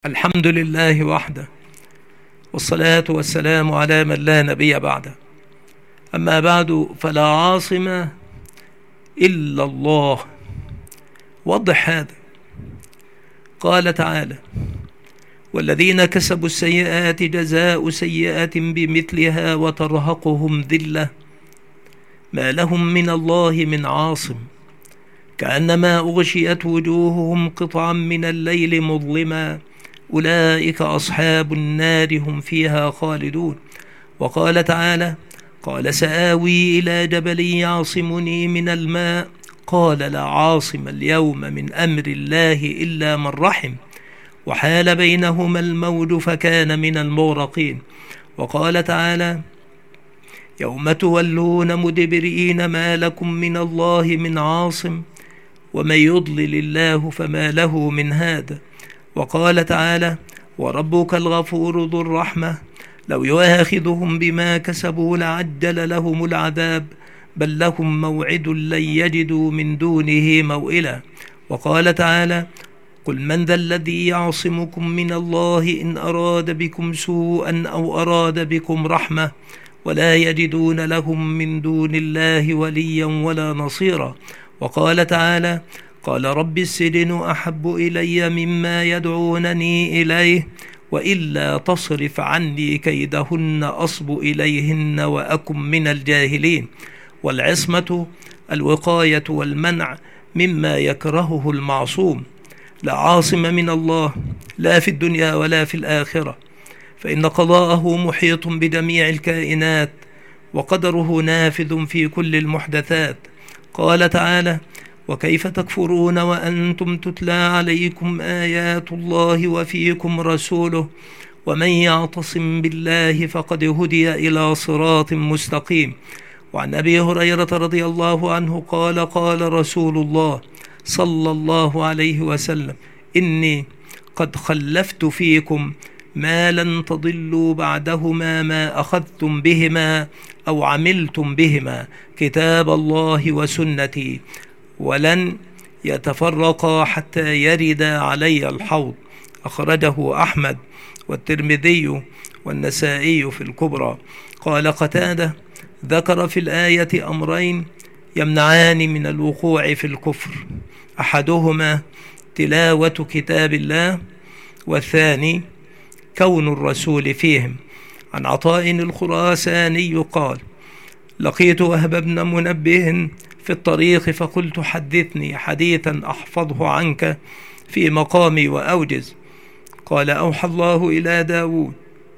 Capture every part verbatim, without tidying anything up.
الحمد لله وحده، والصلاة والسلام على من لا نبي بعده. أما بعد، فلا عاصم إلا الله. وضح هذا. قال تعالى: والذين كسبوا السيئات جزاء سيئة بمثلها وترهقهم ذلة ما لهم من الله من عاصم كأنما أغشيت وجوههم قطعا من الليل مظلما أولئك أصحاب النار هم فيها خالدون. وقال تعالى: قال سآوي إلى جبل يعصمني من الماء قال لا عاصم اليوم من أمر الله إلا من رحم وحال بينهما الموج فكان من المغرقين. وقال تعالى: يوم تولون مدبرين ما لكم من الله من عاصم ومن يضلل الله فما له من هاد. وقال تعالى: وربك الغفور ذو الرحمة لو يؤاخذهم بما كسبوا لعجل لهم العذاب بل لهم موعد لن يجدوا من دونه موئلا. وقال تعالى: قل من ذا الذي يعصمكم من الله إن أراد بكم سوءا أو أراد بكم رحمة ولا يجدون لهم من دون الله وليا ولا نصيرا. وقال تعالى: قال رب السجن أحب إلي مما يدعونني إليه وإلا تصرف عني كيدهن أصب إليهن وأكن من الجاهلين. والعصمة الوقاية والمنع مما يكرهه المعصوم. لا عاصم من الله لا في الدنيا ولا في الآخرة، فإن قضاءه محيط بجميع الكائنات وقدره نافذ في كل المحدثات. قال تعالى: وكيف تكفرون وأنتم تتلى عليكم آيات الله وفيكم رسوله ومن يعتصم بالله فقد هدي إلى صراط مستقيم. وعن أبي هريرة رضي الله عنه قال: قال رسول الله صلى الله عليه وسلم: إني قد خلفت فيكم ما لن تضلوا بعدهما ما أخذتم بهما أو عملتم بهما كتاب الله وسنتي ولن يتفرقا حتى يرد علي الحوض. أخرجه أحمد والترمذي والنسائي في الكبرى. قال قتادة: ذكر في الآية أمرين يمنعان من الوقوع في الكفر، أحدهما تلاوة كتاب الله والثاني كون الرسول فيهم. عن عطاء الخراساني قال: لقيت وهب بن منبه في الطريق فقلت: حدثني حديثا أحفظه عنك في مقامي وأوجز. قال: أوحى الله إلى داود: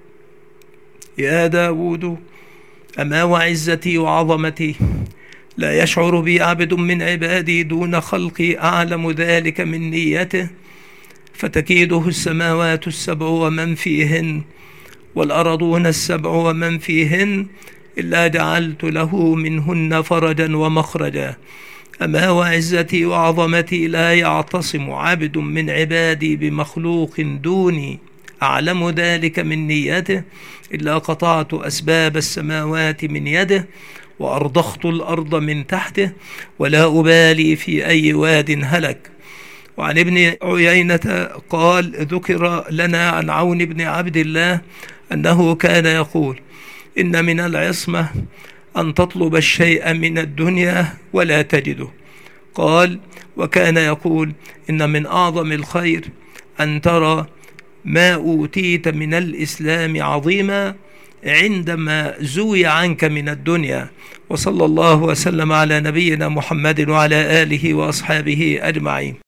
يا داود أما وعزتي وعظمتي لا يشعر بي عبد من عبادي دون خلقي أعلم ذلك من نيته فتكيده السماوات السبع ومن فيهن والأرضون السبع ومن فيهن إلا جعلت له منهن فرجا ومخرجا. أما وعزتي وعظمتي لا يعتصم عبد من عبادي بمخلوق دوني أعلم ذلك من نيته إلا قطعت أسباب السماوات من يده وأرضخت الأرض من تحته ولا أبالي في أي واد هلك. وعن ابن عيينة قال: ذكر لنا عن عون بن عبد الله أنه كان يقول: إن من العصمة أن تطلب الشيء من الدنيا ولا تجده. قال: وكان يقول: إن من أعظم الخير أن ترى ما أوتيت من الإسلام عظيما عندما زوي عنك من الدنيا. وصلى الله وسلم على نبينا محمد وعلى آله وأصحابه أجمعين.